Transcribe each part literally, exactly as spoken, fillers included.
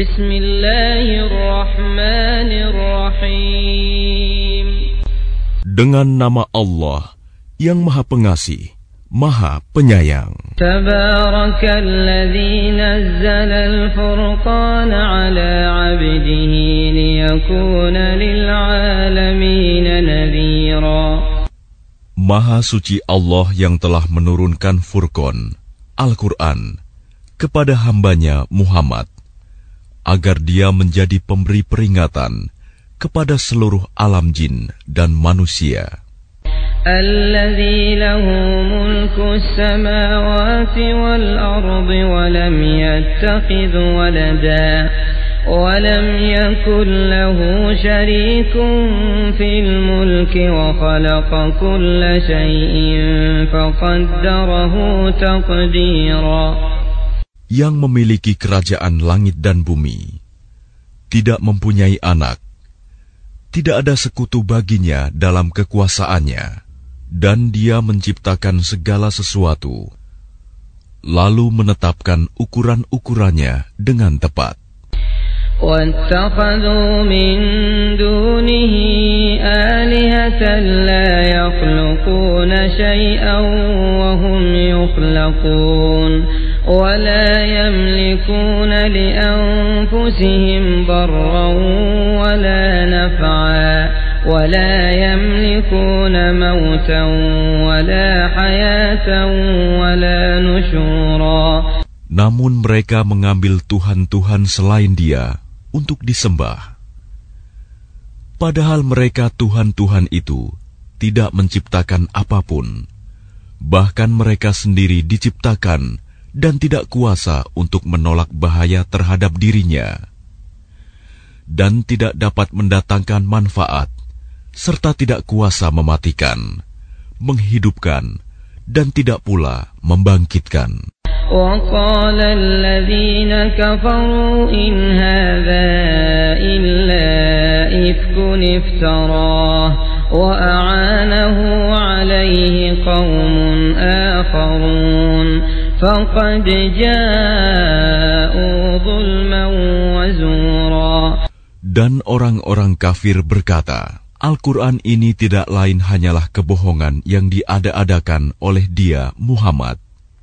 Bismillahirrahmanirrahim. Dengan nama Allah yang Maha Pengasih, Maha Penyayang. Tabarakalladzi nazzala al-furqana 'ala 'abdihi liyakuna lil'alamin nadhira. Maha suci Allah yang telah menurunkan Furqan, Al-Quran, kepada hambanya Muhammad, agar dia menjadi pemberi peringatan kepada seluruh alam jin dan manusia. Alladzi lahu mulku as-samawati wal ardi wa lam yattakhidh walada wa lam yakul lahu sharikun fil mulki wa khalaqa kulla shay'in faqaddarahu taqdira. Yang memiliki kerajaan langit dan bumi, tidak mempunyai anak, tidak ada sekutu baginya dalam kekuasaannya, dan dia menciptakan segala sesuatu, lalu menetapkan ukuran-ukurannya dengan tepat. وَاتَّخَذُوا مِن دُونِهِ آلِهَةً لَّا يَخْلُقُونَ شَيْئًا وَهُمْ يُخْلَقُونَ وَلَا يَمْلِكُونَ لِأَنفُسِهِمْ ضَرًّا وَلَا نَفْعًا وَلَا يَمْلِكُونَ مَوْتًا وَلَا حَيَاةً وَلَا نُشُورًا. Namun mereka mengambil Tuhan-Tuhan selain Dia untuk disembah. Padahal mereka Tuhan-Tuhan itu tidak menciptakan apapun. Bahkan mereka sendiri diciptakan dan tidak kuasa untuk menolak bahaya terhadap dirinya, dan tidak dapat mendatangkan manfaat, serta tidak kuasa mematikan, menghidupkan, dan tidak pula membangkitkan. وَقَالَ الَّذِينَ كَفَرُوا إِنْ هَذَا إِلَّا إِفْكٌ افْتَرَاهُ وَأَعَانَهُ عَلَيْهِ قَوْمٌ آخَرُونَ فَقَدْ جَاءُوا ظُلْمًا وَزُورًا. Dan orang-orang kafir berkata, Al-Quran ini tidak lain hanyalah kebohongan yang diada-adakan oleh dia, Muhammad,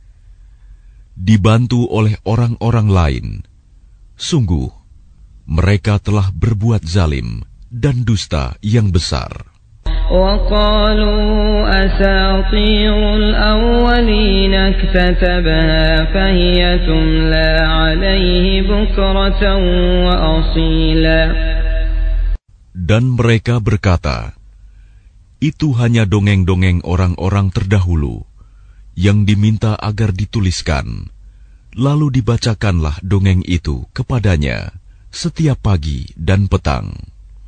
dibantu oleh orang-orang lain. Sungguh, mereka telah berbuat zalim dan dusta yang besar. وَقَالُوا أَسَاطِيرُ الْأَوَّلِينَ اكْتَتَبَهَا فَهِيَ تُمْلَى عَلَيْهِ بُكْرَةً وَأَصِيلًا. Dan mereka berkata, itu hanya dongeng-dongeng orang-orang terdahulu yang diminta agar dituliskan, lalu dibacakanlah dongeng itu kepadanya setiap pagi dan petang.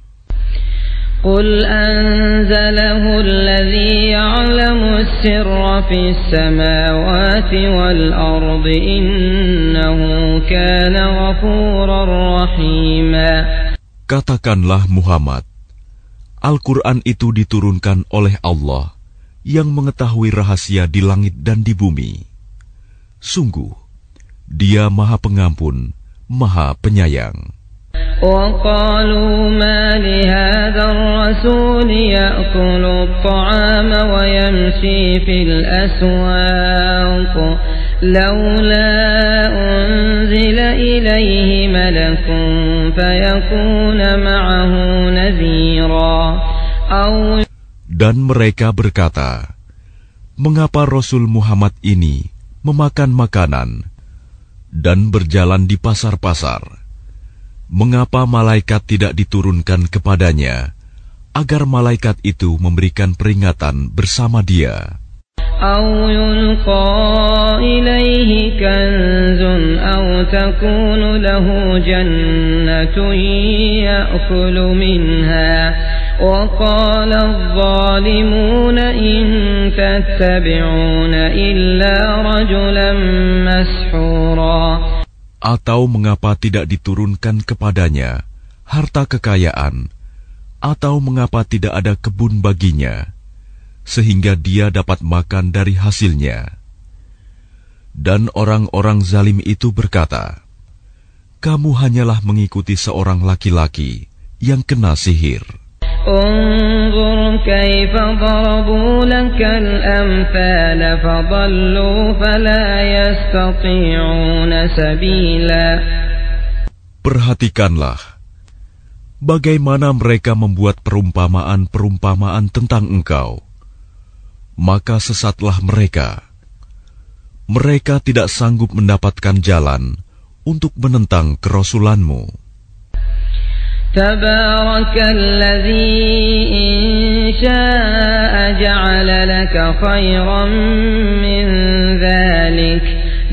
قُلْ أَنزَلَهُ الَّذِي يَعْلَمُ السِّرَّ فِي السَّمَاوَاتِ وَالْأَرْضِ إِنَّهُ كَانَ غَفُورًا رَّحِيمًا. Katakanlah Muhammad, Al-Quran itu diturunkan oleh Allah yang mengetahui rahasia di langit dan di bumi. Sungguh, Dia Maha Pengampun, Maha Penyayang. وَقَالُوا مَا لِهَذَا الرَّسُولِ يَأْكُلُ الطَّعَامَ وَيَمْشِي فِي الْأَسْوَاقِ لَوْلَا أُنزِلَ إِلَيْهِ مَلَكٌ فَيَكُونَ مَعَهُ نَذِيرًا. Dan mereka berkata, mengapa Rasul Muhammad ini memakan makanan dan berjalan di pasar-pasar? Mengapa malaikat tidak diturunkan kepadanya, agar malaikat itu memberikan peringatan bersama dia? أَوْ يُلْقَى إِلَيْهِ كَنْزٌ أَوْ تَكُونُ لَهُ جَنَّةٌ يَأْكُلُ مِنْهَا وَقَالَ الظَّالِمُونَ إِنْ تَتَّبِعُونَ إِلَّا رَجُلًا مَسْحُورًا. Atau mengapa tidak diturunkan kepadanya harta kekayaan, atau mengapa tidak ada kebun baginya, sehingga dia dapat makan dari hasilnya. Dan orang-orang zalim itu berkata, kamu hanyalah mengikuti seorang laki-laki yang kena sihir. انظر كيف ضربوا لك الأمثال فضلوا فلا يستطيعون سبيلا. Perhatikanlah bagaimana mereka membuat perumpamaan-perumpamaan tentang engkau, maka sesatlah mereka. Mereka tidak sanggup mendapatkan jalan untuk menentang kerasulanmu. تبارك الذي إن شاء جعل لك خيرا من ذلك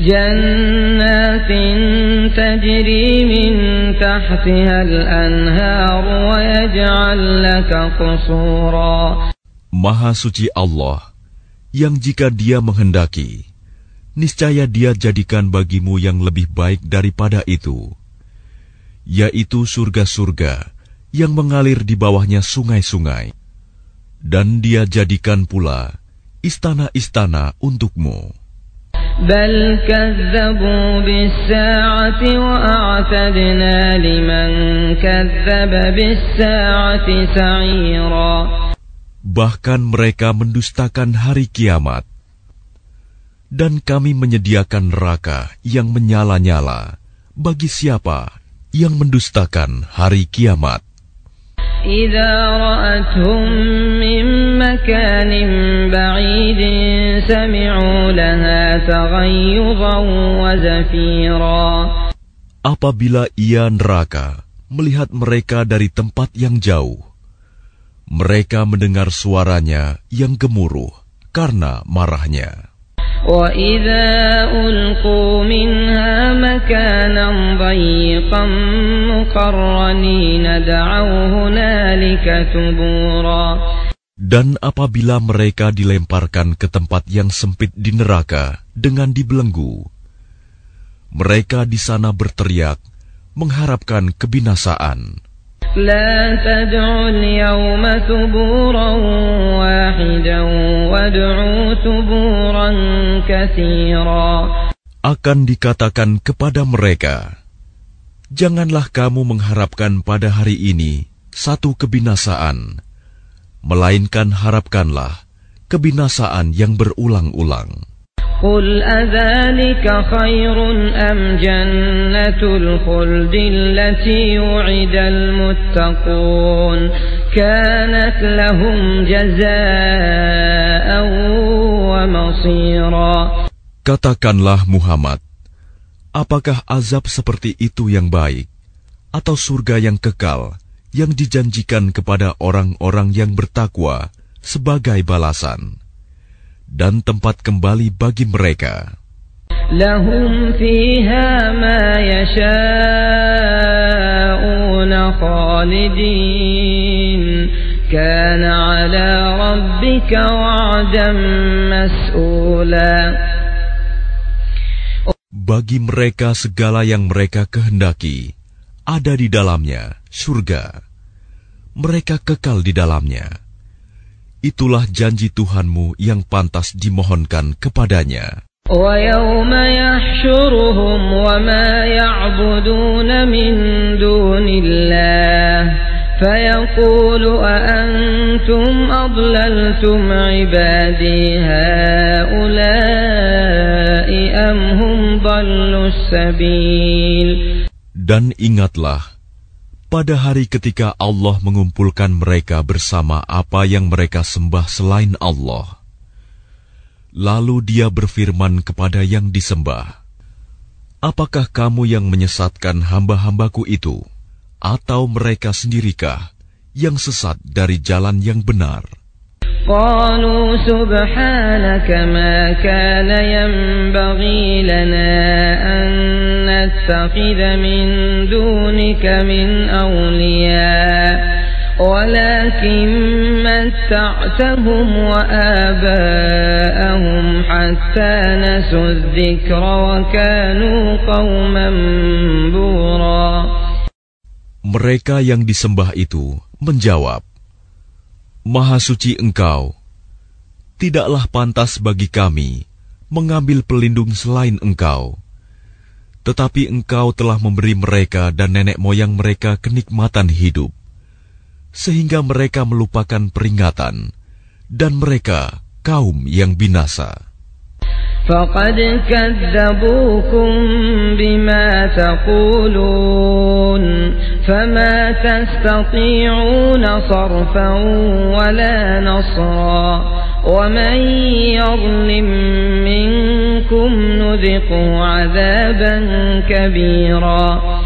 جنات تجري من تحتها الأنهار ويجعل لك قصورا. Maha suci Allah, yang jika Dia menghendaki, niscaya Dia jadikan bagimu yang lebih baik daripada itu, yaitu surga-surga yang mengalir di bawahnya sungai-sungai, dan Dia jadikan pula istana-istana untukmu. بل كذبوا بالساعة وأعتدنا لمن كذب بالساعة سعيرا. Bahkan mereka mendustakan hari kiamat, dan kami menyediakan neraka yang menyala-nyala bagi siapa yang mendustakan hari kiamat. إذا رأتهم من مكان بعيد سمعوا لها تغيظا وزفيرا. Apabila ia neraka melihat mereka dari tempat yang jauh, mereka mendengar suaranya yang gemuruh karena marahnya. وَإِذَا أُلْقُوا مِنْهَا مَكَانًا ضَيِّقًا مُقَرَّنِينَ دَعَوْا هُنَالِكَ ثُبُورًا. Dan apabila mereka dilemparkan ke tempat yang sempit di neraka dengan dibelenggu, mereka di sana berteriak mengharapkan kebinasaan. لا تدعوا اليوم ثبورا واحدا وادعوا ثبورا كثيرا. Akan dikatakan kepada mereka, janganlah kamu mengharapkan pada hari ini satu kebinasaan, melainkan harapkanlah kebinasaan yang berulang-ulang. قل أذلك خير أم جنة الخلد التي وعد المتقون كانت لهم جزاء ومصيرا. Katakanlah Muhammad, apakah azab seperti itu yang baik, atau surga yang kekal yang dijanjikan kepada orang-orang yang bertakwa sebagai balasan dan tempat kembali bagi mereka? Lahum fiha ma yasha'una khalidin kana ala rabbika wa'dan mas'ula. Bagi mereka segala yang mereka kehendaki ada di dalamnya surga. Mereka kekal di dalamnya. Itulah janji Tuhanmu yang pantas dimohonkan kepadanya. وَيَوْمَ يَحْشُرُهُمْ وَمَا يَعْبُدُونَ مِن دُونِ اللَّهِ فَيَقُولُ أَأَنْتُمْ أَضْلَلْتُمْ عِبَادِي هَؤُلَاءِ أَمْ هُمْ ضَلُّوا السَّبِيلَ. Dan ingatlah, pada hari ketika Allah mengumpulkan mereka bersama apa yang mereka sembah selain Allah. Lalu Dia berfirman kepada yang disembah, apakah kamu yang menyesatkan hamba-hambaku itu, atau mereka sendirikah yang sesat dari jalan yang benar? قالوا سبحانك ما كان ينبغي لنا أن نتخذ من دونك من أولياء ولكن متعتهم وآباءهم حتى نسوا الذكر وكانوا قوما بورا. Mereka yang disembah itu menjawab, Maha suci Engkau, tidaklah pantas bagi kami mengambil pelindung selain Engkau. Tetapi Engkau telah memberi mereka dan nenek moyang mereka kenikmatan hidup, sehingga mereka melupakan peringatan, dan mereka kaum yang binasa. فَقَدْ كَذَّبُوكُمْ بِمَا تَقُولُونَ فَمَا تَسْتَطِيعُونَ صَرْفًا وَلَا نَصْرًا وَمَنْ يَظْلِمْ مِنْكُمْ نُذِقْهُ عَذَابًا كَبِيرًا.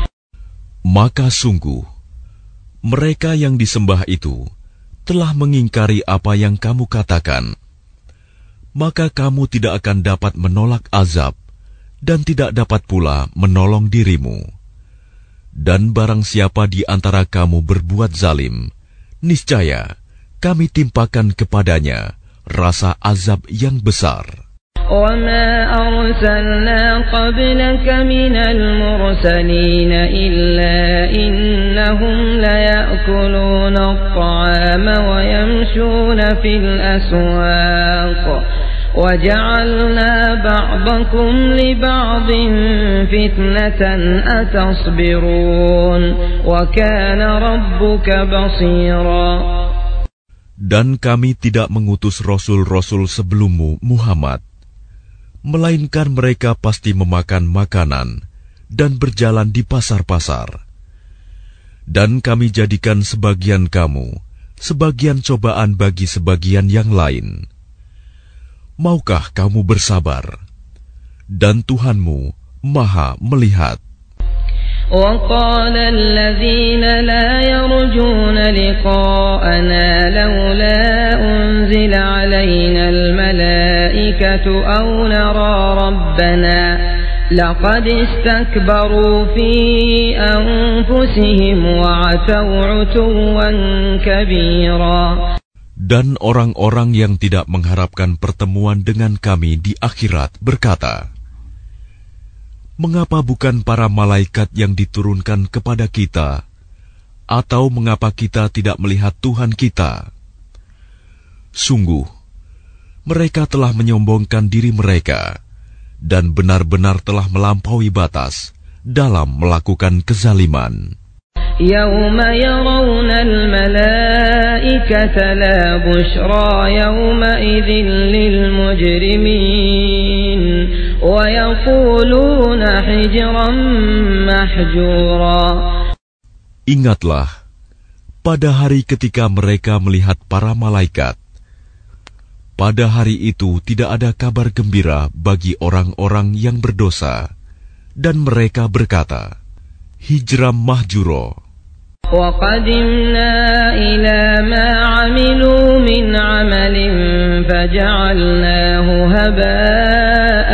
Maka sungguh, mereka yang disembah itu telah mengingkari apa yang kamu katakan. Maka kamu tidak akan dapat menolak azab dan tidak dapat pula menolong dirimu. Dan barang siapa di antara kamu berbuat zalim, niscaya kami timpakan kepadanya rasa azab yang besar. وَمَا أَرْسَلْنَا قَبْلَكَ مِنَ الْمُرْسَلِينَ إِلَّا إِنَّهُمْ لَيَأْكُلُونَ الطَّعَامَ وَيَمْشُونَ فِي الْأَسْوَاقِ وَجَعَلْنَا بَعْضَكُمْ لِبَعْضٍ فِتْنَةً أَتَصْبِرُونَ وَكَانَ رَبُّكَ بَصِيرًا. Dan kami tidak mengutus rasul-rasul sebelummu, Muhammad, melainkan mereka pasti memakan makanan dan berjalan di pasar-pasar. Dan kami jadikan sebagian kamu sebagian cobaan bagi sebagian yang lain. Maukah kamu bersabar? Dan Tuhanmu Maha melihat. وَقَالَ الَّذِينَ لَا يَرْجُونَ لِقَاءَنَا لَوْلَا أُنْزِلَ عَلَيْنَا الْمَلَائِكَةُ أَوْ نَرَى رَبَّنَا لَقَدِ اسْتَكْبَرُوا فِي أَنفُسِهِمْ وَعَتَوْا عُتُوًّا كَبِيرًا. Dan orang-orang yang tidak mengharapkan pertemuan dengan kami di akhirat berkata, mengapa bukan para malaikat yang diturunkan kepada kita? Atau mengapa kita tidak melihat Tuhan kita? Sungguh, mereka telah menyombongkan diri mereka dan benar-benar telah melampaui batas dalam melakukan kezaliman. يَوْمَ يَرَوْنَ الْمَلَائِكَةَ لَا بُشْرَى يَوْمَئِذٍ لِلْمُجْرِمِينَ وَيَقُولُونَ حِجْرًا مَحْجُورًا. Ingatlah, pada hari ketika mereka melihat para malaikat, pada hari itu tidak ada kabar gembira bagi orang-orang yang berdosa, dan mereka berkata, hijram mahjuro. وَقَدِمْنَا إِلَى مَا عَمِلُوا مِنْ عَمَلٍ فَجَعَلْنَاهُ هَبَاءً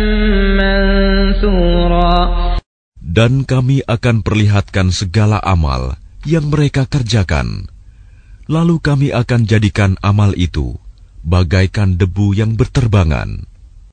مَنْثُورًا. Dan kami akan perlihatkan segala amal yang mereka kerjakan, lalu kami akan jadikan amal itu bagaikan debu yang berterbangan.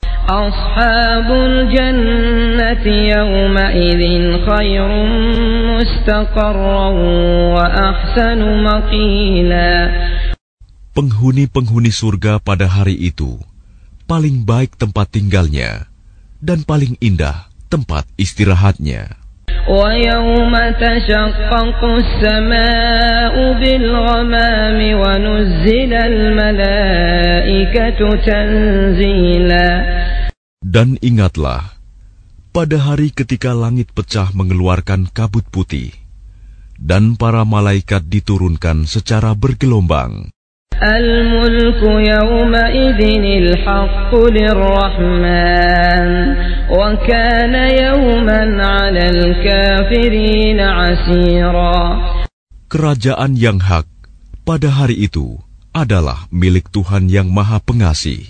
Ashabul jannati yawma'idhin khairun mustaqarran wa ahsanu maqila. Penghuni-penghuni surga pada hari itu paling baik tempat tinggalnya dan paling indah tempat istirahatnya. وَيَوْمَ تَشَقَّقُ السَّمَاءُ بِالْغَمَامِ وَنُزِّلَ الْمَلَائِكَةُ تَنزِيلًا. Dan ingatlah, pada hari ketika langit pecah mengeluarkan kabut putih, dan para malaikat diturunkan secara bergelombang. Al-mulku yawma'idhinil haqqu lirrahman wa kana yawman 'alal kafirina 'asira. Kerajaan yang hak pada hari itu adalah milik Tuhan yang Maha Pengasih.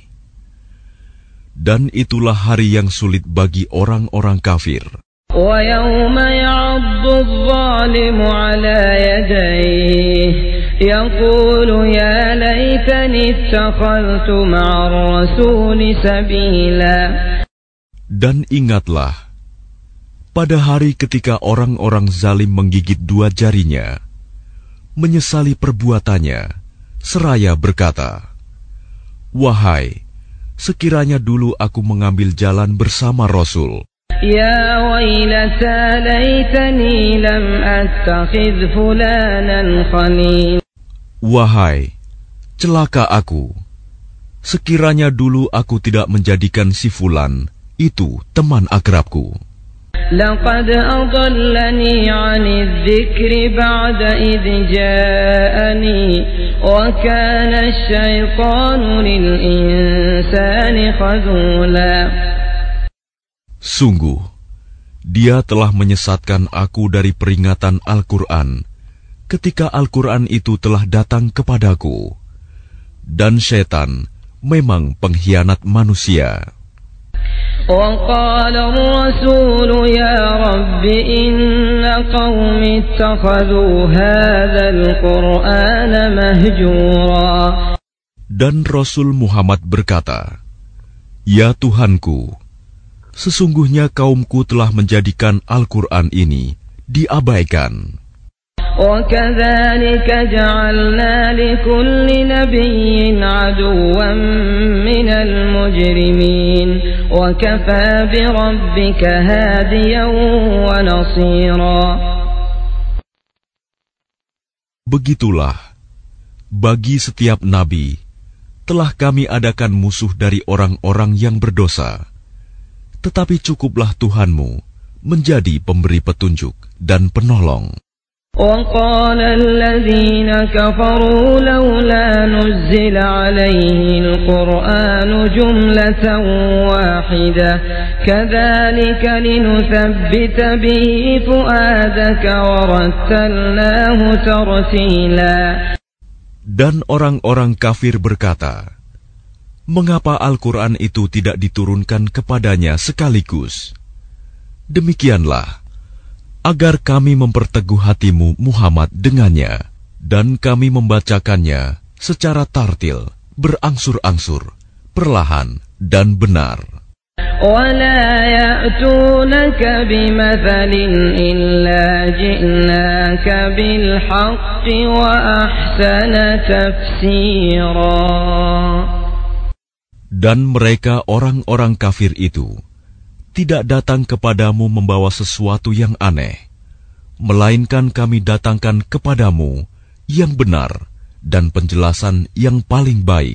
Dan itulah hari yang sulit bagi orang-orang kafir. Wa yawma ya'addu adh-dhalimu 'ala yadayhi yaqulu ya laitani ittakhadhtu ma'ar rasuli sabila. Dan ingatlah, pada hari ketika orang-orang zalim menggigit dua jarinya, menyesali perbuatannya, seraya berkata, wahai, sekiranya dulu aku mengambil jalan bersama Rasul. يا ويلتى ليتني لم أتخذ فلانا خليلا. Wahai, celaka aku. Sekiranya dulu aku tidak menjadikan si Fulan itu teman akrabku. لقد أضلني عن الذكر بعد إذ جاءني وكان الشيطان للإنسان خذولا. Sungguh, dia telah menyesatkan aku dari peringatan Al-Quran ketika Al-Quran itu telah datang kepadaku. Dan syaitan memang pengkhianat manusia. وقال الرسول يا رب إن قوم اتخذوا هذا القرآن مهجورا. Dan Rasul Muhammad berkata, Ya Tuhanku, sesungguhnya kaumku telah menjadikan Al-Quran ini diabaikan. وكذلك جعلنا لكل نبي عدوا من المجرمين وكفى بربك هاديا ونصيرا. Begitulah, bagi setiap nabi telah kami adakan musuh dari orang-orang yang berdosa. Tetapi cukuplah Tuhanmu menjadi pemberi petunjuk dan penolong. وقال الذين كفروا لولا نزل عليه القرآن جملة واحدة كذلك لنثبت به فؤادك ورتلناه ترتيلا. Dan orang-orang kafir berkata, mengapa Al-Quran itu tidak diturunkan kepadanya sekaligus? Demikianlah, agar kami memperteguh hatimu Muhammad dengannya, dan kami membacakannya secara tartil, berangsur-angsur, perlahan dan benar. وَلَا يَأْتُونَكَ بِمَثَلٍ إِلَّا جِئْنَاكَ بِالْحَقِّ وَأَحْسَنَ تَفْسِيرًا. Dan mereka orang-orang kafir itu tidak datang kepadamu membawa sesuatu yang aneh, melainkan kami datangkan kepadamu yang benar dan penjelasan yang paling baik.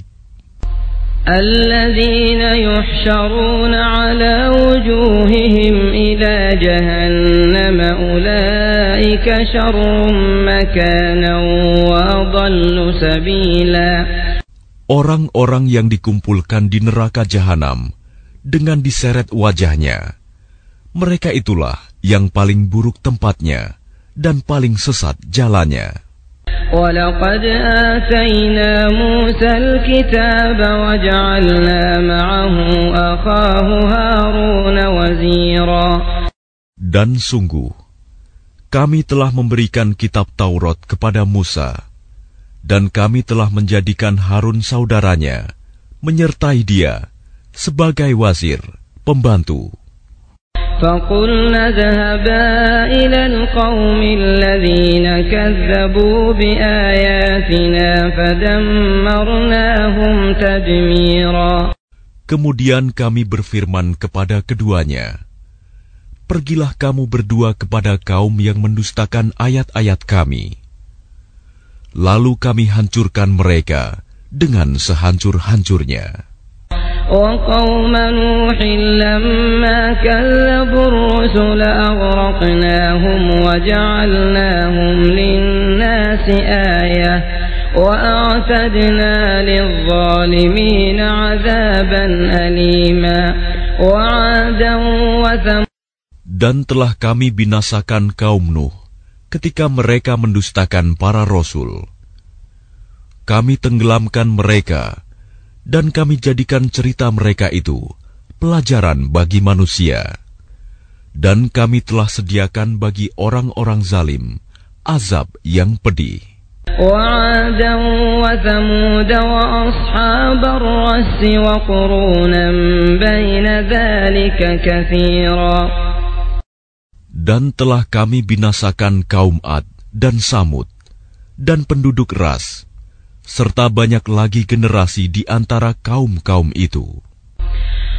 الذين يحشرون على وجوههم إلى جهنم أولئك شر مكانا وأضل سبيلا. Orang-orang yang dikumpulkan di neraka jahanam dengan diseret wajahnya, mereka itulah yang paling buruk tempatnya dan paling sesat jalannya. وَلَقَدْ آتَيْنَا مُوسَى الْكِتَابَ وَجَعَلْنَا مَعَهُ أَخَاهُ هَارُونَ وَزِيرًا. Dan sungguh, kami telah memberikan kitab Taurat kepada Musa, dan kami telah menjadikan Harun saudaranya, menyertai dia sebagai wazir, pembantu. فَقُلْنَا اذْهَبَا إِلَى الْقَوْمِ الَّذِينَ كَذَّبُوا بِآيَاتِنَا فَدَمَّرْنَاهُمْ تَدْمِيرًا. Kemudian kami berfirman kepada keduanya, pergilah kamu berdua kepada kaum yang mendustakan ayat-ayat kami. Lalu kami hancurkan mereka dengan sehancur-hancurnya. وَقَوْمَ نُوحٍ لَمَّا كَذَّبُوا الرُّسُلَ أَغْرَقْنَاهُمْ وَجَعَلْنَاهُمْ لِلنَّاسِ آيَةً وَأَعْتَدْنَا لِلظَّالِمِينَ عَذَابًا أَلِيمًا. وَعَادًا وَثَمُودَ. Dan telah kami binasakan kaum Nuh ketika mereka mendustakan para rasul. Kami tenggelamkan mereka, dan kami jadikan cerita mereka itu pelajaran bagi manusia. Dan kami telah sediakan bagi orang-orang zalim azab yang pedih. وَعَادًا وَثَمُودَ وَأَصْحَابَ الرَّسِّ وَقُرُونًا بَيْنَ ذَلِكَ كَثِيرًا. Dan telah kami binasakan kaum Ad dan Samud dan penduduk Ras, serta banyak lagi generasi di antara kaum-kaum itu.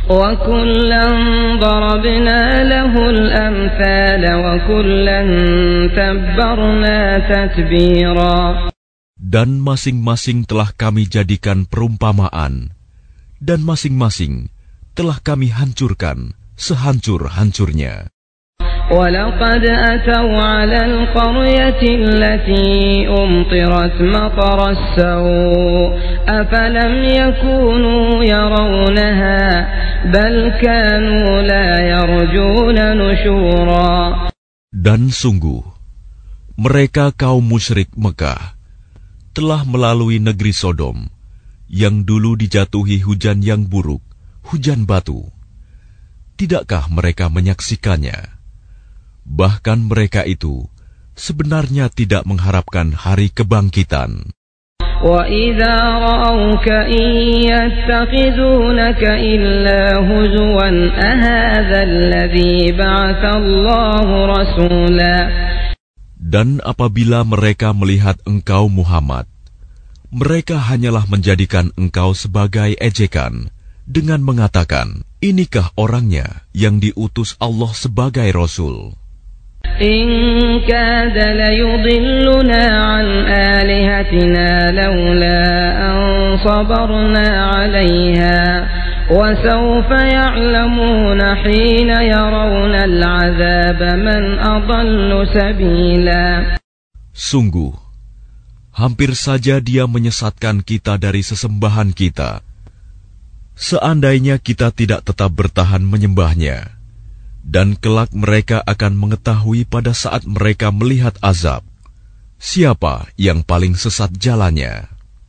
وَكُلًّا ضَرَبْنَا لَهُ الْأَمْثَالَ وَكُلًّا تَبَّرْنَا تَتْبِيرًا. Dan masing-masing telah kami jadikan perumpamaan, dan masing-masing telah kami hancurkan sehancur-hancurnya. وَلَقَدْ أَتَوْا عَلَى الْقَرْيَةِ الَّتِي أُمْطِرَتْ مَطَرَ السَّوْءِ أَفَلَمْ يَكُونُوا يَرَوْنَهَا بَلْ كَانُوا لَا يَرْجُونَ نُشُورًا. Dan sungguh, mereka kaum musyrik Mekah telah melalui negeri Sodom, yang dulu dijatuhi hujan yang buruk, hujan batu. Tidakkah mereka menyaksikannya? Bahkan mereka itu sebenarnya tidak mengharapkan hari kebangkitan. وَإِذَا رَأَوْكَ إِن يَتَّخِذُونَكَ إِلَّا هُزُوًا أَهَذَا الَّذِي بَعَثَ اللَّهُ رَسُولًا. Dan apabila mereka melihat engkau Muhammad, mereka hanyalah menjadikan engkau sebagai ejekan dengan mengatakan, inikah orangnya yang diutus Allah sebagai Rasul? إِن كَادَ لَيُضِلُّنَا عَنْ آلِهَتِنَا لَوْلَا أَن صَبَرْنَا عَلَيْهَا وَسَوْفَ يَعْلَمُونَ حِينَ يَرَوْنَ الْعَذَابَ مَنْ أَضَلُّ سَبِيلًا. Sungguh, hampir saja dia menyesatkan kita dari sesembahan kita. Seandainya kita tidak tetap bertahan menyembahnya, dan kelak mereka akan mengetahui pada saat mereka melihat azab, siapa yang paling sesat jalannya.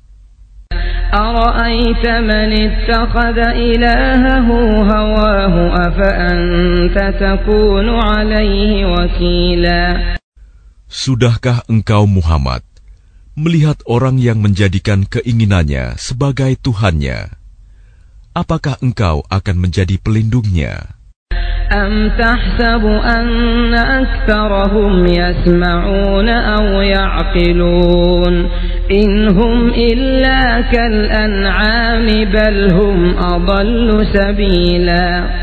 أَرَأَيْتَ مَنِ اتَّخَذَ إِلَٰهَهُ هَوَاهُ أَفَأَنتَ تَكُونُ عَلَيْهِ وَكِيلًا. Sudahkah engkau Muhammad melihat orang yang menjadikan keinginannya sebagai Tuhannya? Apakah engkau akan menjadi pelindungnya? أَمْ تَحْسَبُ أَنَّ أَكْثَرَهُمْ يَسْمَعُونَ أَوْ يَعْقِلُونَ إِنْ هُمْ إِلَّا كَالْأَنْعَامِ بَلْ هُمْ أَضَلُّ سَبِيلًا.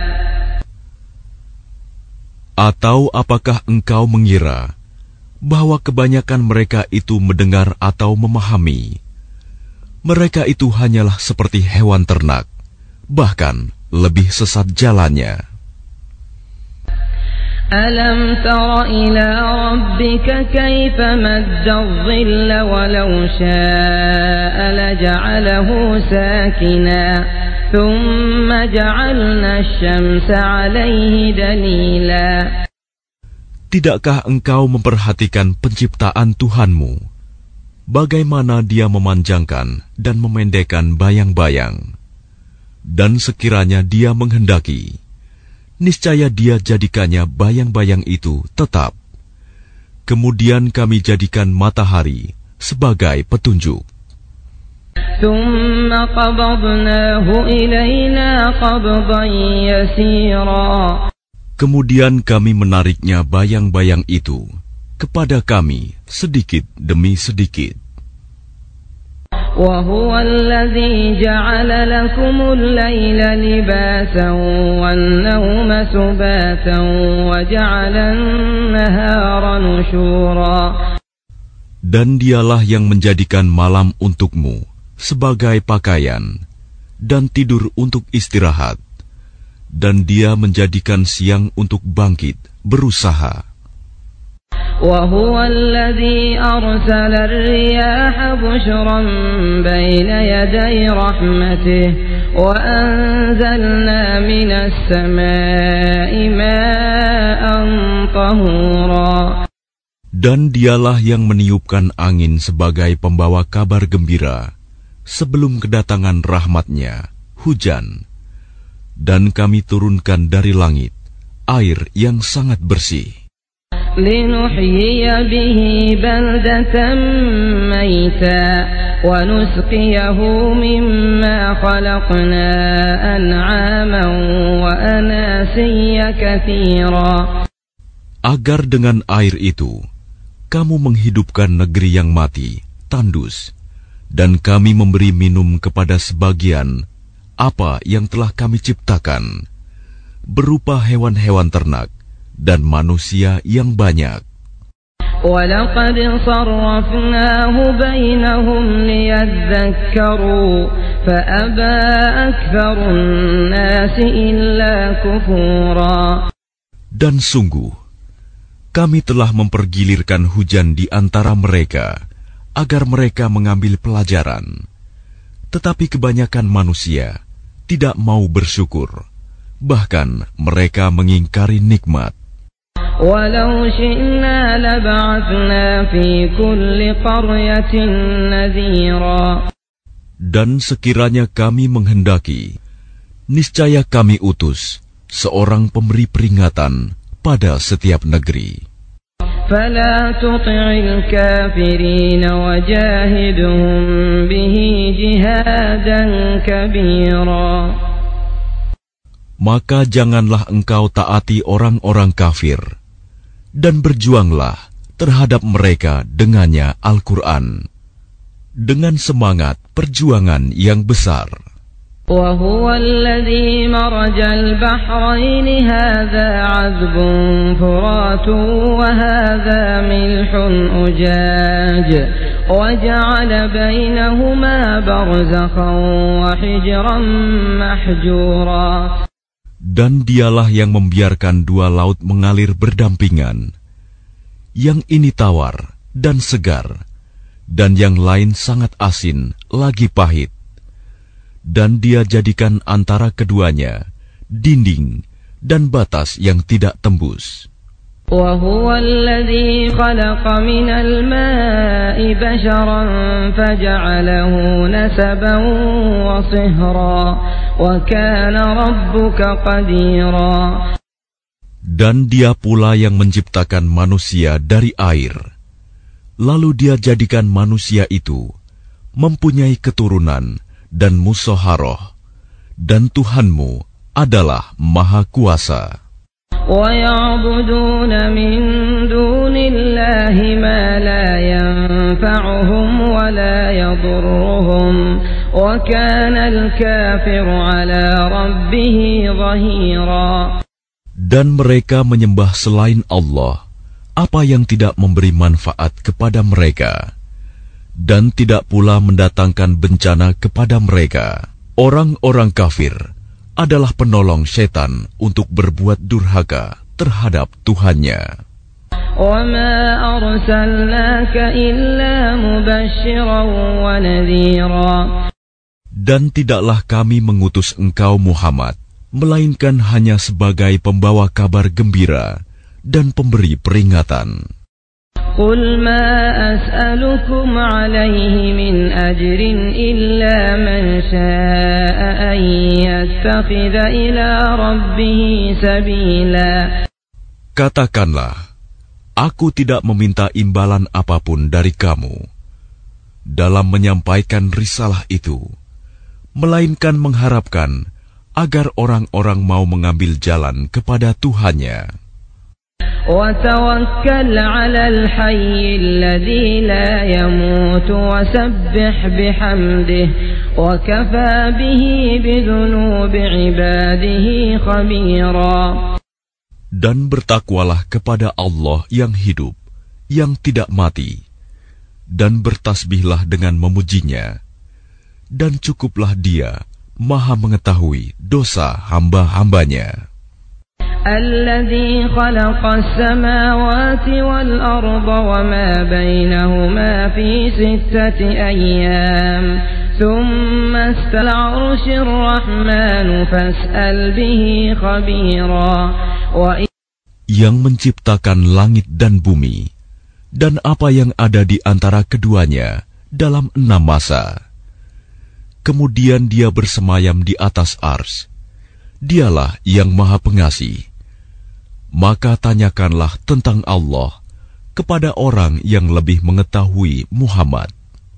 Atau apakah engkau mengira bahwa kebanyakan mereka itu mendengar atau memahami? Mereka itu hanyalah seperti hewan ternak, bahkan lebih sesat jalannya. أَلَمْ تَرَ إِلَى رَبِّكَ كَيْفَ مَدَّ الظِّلَّ وَلَوْ شَاءَ لَجَعَلَهُ سَاكِنًا ثُمَّ جَعَلْنَا الشَّمْسَ عَلَيْهِ دَلِيلًا. Tidakkah engkau memperhatikan penciptaan Tuhanmu, bagaimana Dia memanjangkan dan memendekkan bayang-bayang? Dan sekiranya Dia menghendaki, niscaya Dia jadikannya bayang-bayang itu tetap. Kemudian kami jadikan matahari sebagai petunjuk. ثُمَّ قَبَضْنَاهُ إِلَيْنَا قَبْضًا يَسِيرًا. Kemudian kami menariknya bayang-bayang itu kepada kami sedikit demi sedikit. وَهُوَ الَّذِي جَعَلَ لَكُمُ اللَّيْلَ لِبَاسًا وَالنَّوْمَ سُبَاتًا وَجَعَلَ النَّهَارَ نُشُورًا. Dan Dialah yang menjadikan malam untukmu sebagai pakaian dan tidur untuk istirahat, dan Dia menjadikan siang untuk bangkit berusaha. وَهُوَ الَّذِي أَرْسَلَ الرِّيَاحَ بُشْرًا بَيْنَ يَدَيْ رَحْمَتِهِ وَأَنزَلْنَا مِنَ السَّمَاءِ مَاءً طَهُورًا. Dan Dialah yang meniupkan angin sebagai pembawa kabar gembira sebelum kedatangan rahmat-Nya, hujan. Dan kami turunkan dari langit air yang sangat bersih. لِنُحْيِيَ بِهِ بَلْدَةً مَيْتًا وَنُسْقِيَهُ مِمَّا خَلَقْنَا أَنْعَامًا وَأَنَاسِيَّ كَثِيرًا. Agar dengan air itu kamu menghidupkan negeri yang mati, tandus, dan kami memberi minum kepada sebagian apa yang telah kami ciptakan, berupa hewan-hewan ternak dan manusia yang banyak. وَلَقَدْ صَرَّفْنَاهُ بَيْنَهُمْ لِيَذَّكَّرُوا فَأَبَى أَكْثَرُ النَّاسِ إِلَّا كُفُورًا. Dan sungguh, kami telah mempergilirkan hujan di antara mereka agar mereka mengambil pelajaran. Tetapi kebanyakan manusia tidak mau bersyukur, bahkan mereka mengingkari nikmat. وَلَوْ شِئْنَا لَبَعَثْنَا فِي كُلِّ قَرْيَةٍ نَذِيرًا. Dan sekiranya kami menghendaki, niscaya kami utus seorang pemberi peringatan pada setiap negeri. فَلَا تُطِعِ الْكَافِرِينَ وَجَاهِدْهُمْ بِهِ جِهَادًا كَبِيرًا. Maka janganlah engkau taati orang-orang kafir, dan berjuanglah terhadap mereka dengannya Al-Quran, dengan semangat perjuangan yang besar. وَهُوَ الَّذِي مَرَجَ الْبَحْرَيْنِ هَذَا عَذْبٌ فُرَاتٌ وَهَذَا مِلْحٌ أُجَاجٌ وَجَعَلَ بَيْنَهُمَا بَرْزَخًا وَحِجْرًا مَحْجُورًا. Dan dialah yang membiarkan dua laut mengalir berdampingan, yang ini tawar dan segar, dan yang lain sangat asin lagi pahit. Dan dia jadikan antara keduanya dinding dan batas yang tidak tembus. وَهُوَ الَّذِي خَلَقَ مِنَ الْمَاءِ بَشَرًا فَجَعَلَهُ نَسَبًا وَصِهْرًا وَكَانَ رَبُّكَ قَدِيرًا. Dan dia pula yang menciptakan manusia dari air, lalu dia jadikan manusia itu mempunyai keturunan dan musoharoh, dan Tuhanmu adalah Maha Kuasa. وَيَعْبُدُونَ مِن دُونِ اللَّهِ مَا لَا يَنفَعُهُمْ وَلَا يَضُرُّهُمْ وَكَانَ الْكَافِرُ عَلَى رَبِّهِ ظَهِيرًا. Dan mereka menyembah selain Allah apa yang tidak memberi manfaat kepada mereka, dan tidak pula mendatangkan bencana kepada mereka. Orang-orang kafir adalah penolong setan untuk berbuat durhaka terhadap Tuhannya. وَمَا أَرْسَلْنَاكَ إِلَّا مُبَشِّرًا وَنَذِيرًا. Dan tidaklah kami mengutus engkau Muhammad, melainkan hanya sebagai pembawa kabar gembira dan pemberi peringatan. قُلْ مَا أَسْأَلُكُمْ عَلَيْهِ مِنْ أَجْرٍ إِلَّا مَنْ شَاءَ أَنْ يَتَّخِذَ إِلَى رَبِّهِ سَبِيلًا. Katakanlah, aku tidak meminta imbalan apapun dari kamu dalam menyampaikan risalah itu, melainkan mengharapkan agar orang-orang mau mengambil jalan kepada Tuhannya. وَتَوَكَّلْ عَلَى الْحَيِّ الَّذِي لَا يَمُوتُ وَسَبِّحْ بِحَمْدِهِ وَكَفَى بِهِ بِذُنُوبِ عِبَادِهِ خَبِيرًا. Dan bertakwalah kepada Allah yang hidup, yang tidak mati, dan bertasbihlah dengan memujinya, dan cukuplah Dia Maha mengetahui dosa hamba-hambanya. الذي خلق السماوات والأرض وما بينهما في ستة أيام ثم استوى على العرش الرحمن فاسأل به خبيرا. Yang menciptakan langit dan bumi dan apa yang ada di antara keduanya dalam enam masa. Kemudian Dia bersemayam di atas ars. Dialah yang Maha Pengasih. Maka tanyakanlah tentang Allah kepada orang yang lebih mengetahui Muhammad.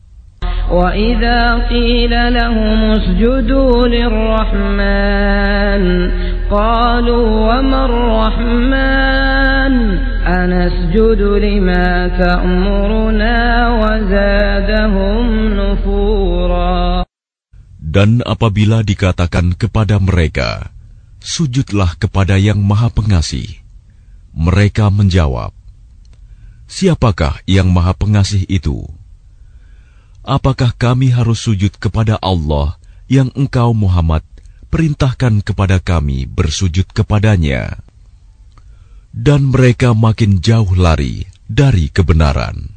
وَإِذَا قِيلَ لَهُمُ اسْجُدُوا لِلرَّحْمَنِ قَالُوا وَمَا الرَّحْمَنُ أَنَسْجُدُ لِمَا تَأْمُرُنَا وَزَادَهُمْ نُفُورًا. Dan apabila dikatakan kepada mereka, sujudlah kepada yang Maha Pengasih, mereka menjawab, siapakah yang Maha Pengasih itu? Apakah kami harus sujud kepada Allah yang engkau Muhammad perintahkan kepada kami bersujud kepadanya? Dan mereka makin jauh lari dari kebenaran.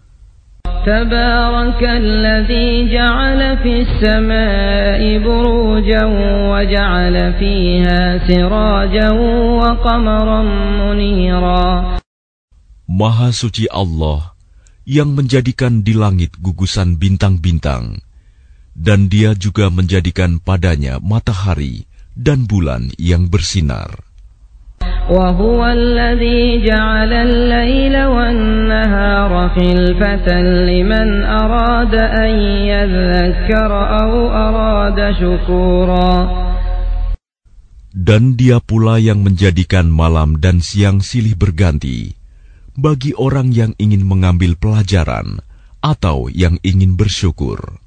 تبارك الذي جعل في السماء بروجا وجعل فيها سراجا وقمرا منيرا. Maha suci Allah yang menjadikan di langit gugusan bintang-bintang, dan Dia juga menjadikan padanya matahari dan bulan yang bersinar. وهو الذي جعل الليل والنهار خلفة لمن أراد أن يذكر أو أراد شكورا. Dan Dia pula yang menjadikan malam dan siang silih berganti bagi orang yang ingin mengambil pelajaran atau yang ingin bersyukur.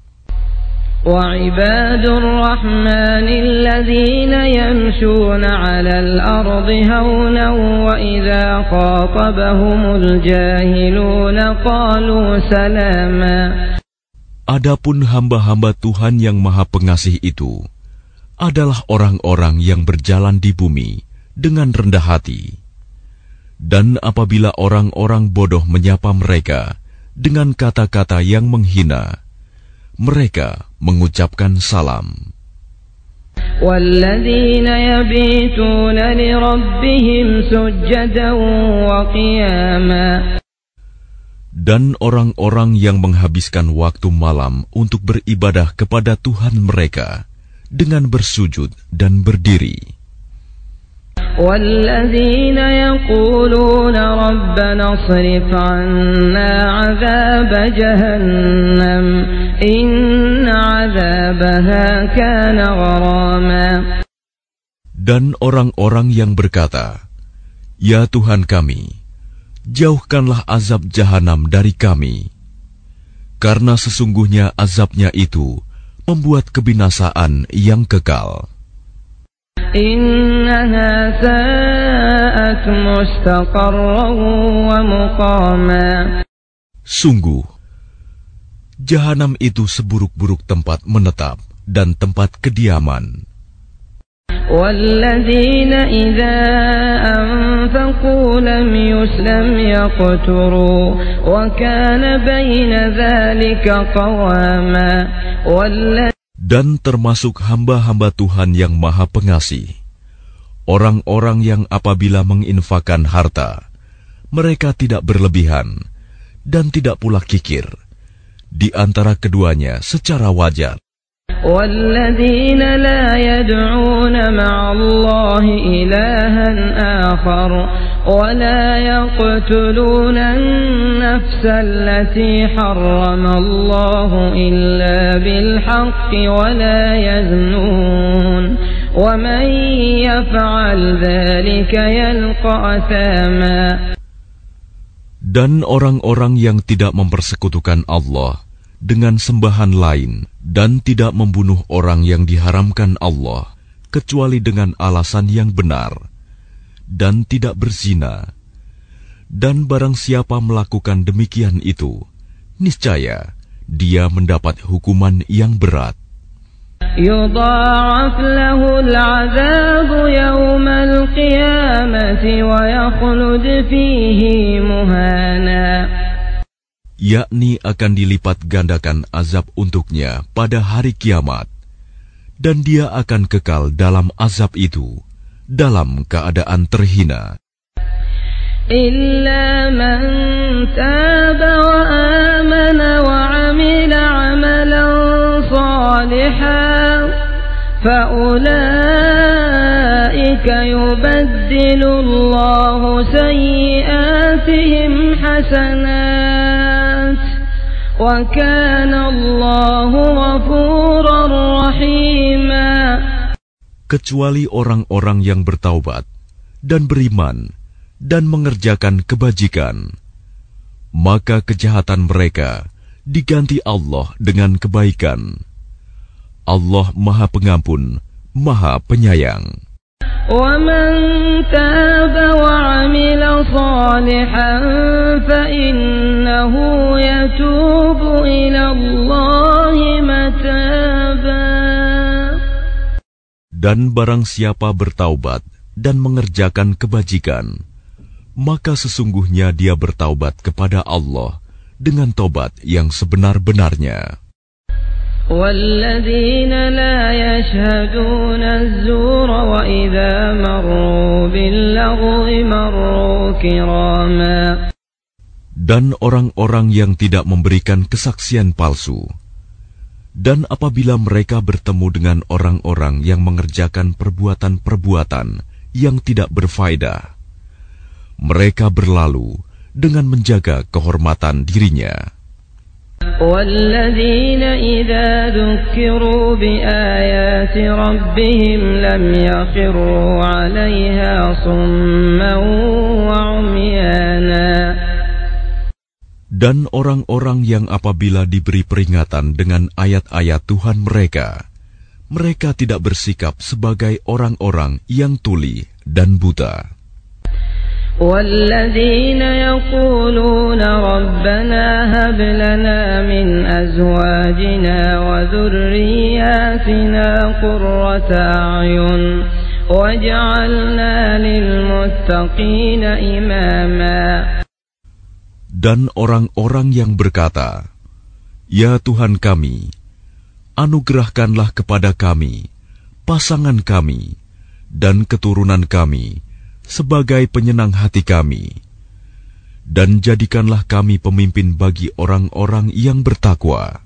وعباد الرحمن الذين يمشون على الأرض هونا وإذا خاطبهم الجاهلون قالوا سلاما. Adapun hamba-hamba Tuhan yang Maha Pengasih itu adalah orang-orang yang berjalan di bumi dengan rendah hati. Dan apabila orang-orang bodoh menyapa mereka dengan kata-kata yang menghina, mereka mengucapkan salam. وَالَّذِينَ يَبِيتُونَ لِرَبِّهِمْ سُجَّدًا وَقِيَامًا. Dan orang-orang yang menghabiskan waktu malam untuk beribadah kepada Tuhan mereka dengan bersujud dan berdiri. وَالَّذِينَ يَقُولُونَ رَبَّنَا اصْرِفْ عَنَّا عَذَابَ جَهَنَّمَ إِنَّ عَذَابَهَا كَانَ غَرَامًا. Dan orang-orang yang berkata, ya Tuhan kami, jauhkanlah azab jahanam dari kami, karena sesungguhnya azabnya itu membuat kebinasaan yang kekal. إنها ساءت مستقرا ومقاما. Sungguh, jahanam itu seburuk-buruk tempat menetap dan tempat kediaman. والذين إذا أنفقوا لم يسلم يقتروا وكان بين ذلك قواما. Dan termasuk hamba-hamba Tuhan yang Maha Pengasih, orang-orang yang apabila menginfakkan harta, mereka tidak berlebihan dan tidak pula kikir, di antara keduanya secara wajar. وَالَّذِينَ لَا يَدْعُونَ مَعَ اللَّهِ إِلَٰهًا آخَرَ وَلَا يَقْتُلُونَ النَّفْسَ الَّتِي حَرَّمَ اللَّهُ إِلَّا بِالْحَقِّ وَلَا يَزْنُونَ وَمَن يَفْعَلْ ذَلِكَ يَلْقَ أَثَامًا. Dan orang-orang yang tidak mempersekutukan Allah dengan sembahan lain dan tidak membunuh orang yang diharamkan Allah kecuali dengan alasan yang benar dan tidak berzina, dan barang siapa melakukan demikian itu, niscaya dia mendapat hukuman yang berat. يضاعف له العذاب يوم القيامة ويخلد فيه مهانا. Yakni akan dilipat gandakan azab untuknya pada hari kiamat, dan dia akan kekal dalam azab itu dalam keadaan terhina. إلا من تاب وآمن وعمل عملا صالحا فأولئك يبدل الله سيئاتهم حسنات وكان الله غفورا رحيما. Kecuali orang-orang yang bertaubat dan beriman dan mengerjakan kebajikan, maka kejahatan mereka diganti Allah dengan kebaikan. Allah Maha Pengampun, Maha Penyayang. وَمَنْ تَابَ وَعَمِلَ صَالِحًا فَإِنَّهُ يَتُوبُ إِلَى اللَّهِ مَتَابًا. Dan barang siapa bertaubat dan mengerjakan kebajikan, maka sesungguhnya dia bertaubat kepada Allah dengan taubat yang sebenar-benarnya. وَالَّذِينَ لَا يَشْهَدُونَ الزُّورَ وَإِذَا مَرُّوا بِاللَّغْوِ مَرُّوا كِرَامًا. Dan orang-orang yang tidak memberikan kesaksian palsu, dan apabila mereka bertemu dengan orang-orang yang mengerjakan perbuatan-perbuatan yang tidak berfaedah, mereka berlalu dengan menjaga kehormatan dirinya. وَالَّذِينَ إِذَا ذُكِّرُوا بِآيَاتِ رَبِّهِمْ لَمْ يَخِرُّوا عَلَيْهَا صُمًّا وَعُمْيَانًا. Dan orang-orang yang apabila diberi peringatan dengan ayat-ayat Tuhan mereka, mereka tidak bersikap sebagai orang-orang yang tuli dan buta. وَالَّذِينَ يَقُولُونَ رَبَّنَا هَبْ لَنَا مِنْ أَزْوَاجِنَا وَذُرِّيَّاتِنَا قُرَّةَ أَعْيُنٍ وَاجْعَلْنَا لِلْمُتَّقِينَ إِمَامًا. Dan orang-orang yang berkata, "Ya Tuhan kami, anugerahkanlah kepada kami, pasangan kami, dan keturunan kami, sebagai penyenang hati kami, dan jadikanlah kami pemimpin bagi orang-orang yang bertakwa."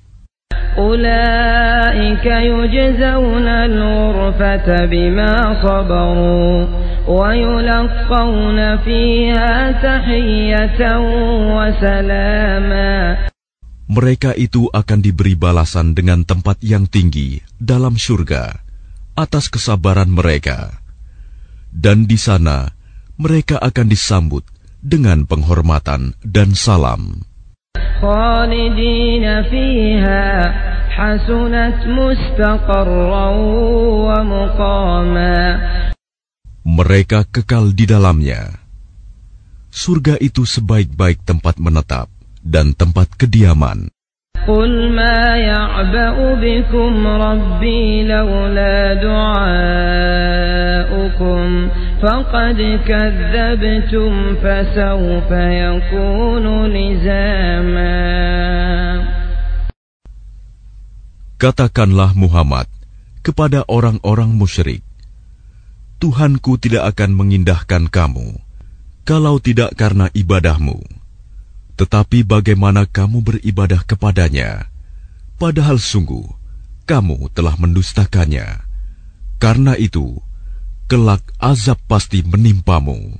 أُولَئِكَ يُجْزَوْنَ الْغُرْفَةَ بِمَا صَبَرُوا وَيُلَقَّوْنَ فِيهَا تَحِيَّةً وَسَلَامًا. Mereka itu akan diberi balasan dengan tempat yang tinggi dalam surga atas kesabaran mereka. Dan di sana mereka akan disambut dengan penghormatan dan salam. خالدين فيها حسنت مستقرا ومقاما. Mereka kekal di dalamnya. Surga itu sebaik-baik tempat menetap dan tempat kediaman. قل ما يعبأ بكم ربي لولا دعاؤكم فقد كذبتم فسوف يكون لزاما. Katakanlah Muhammad kepada orang-orang musyrik, Tuhanku tidak akan mengindahkan kamu kalau tidak karena ibadahmu. Tetapi bagaimana kamu beribadah kepadanya, padahal sungguh kamu telah mendustakannya. Karena itu, kelak azab pasti menimpamu.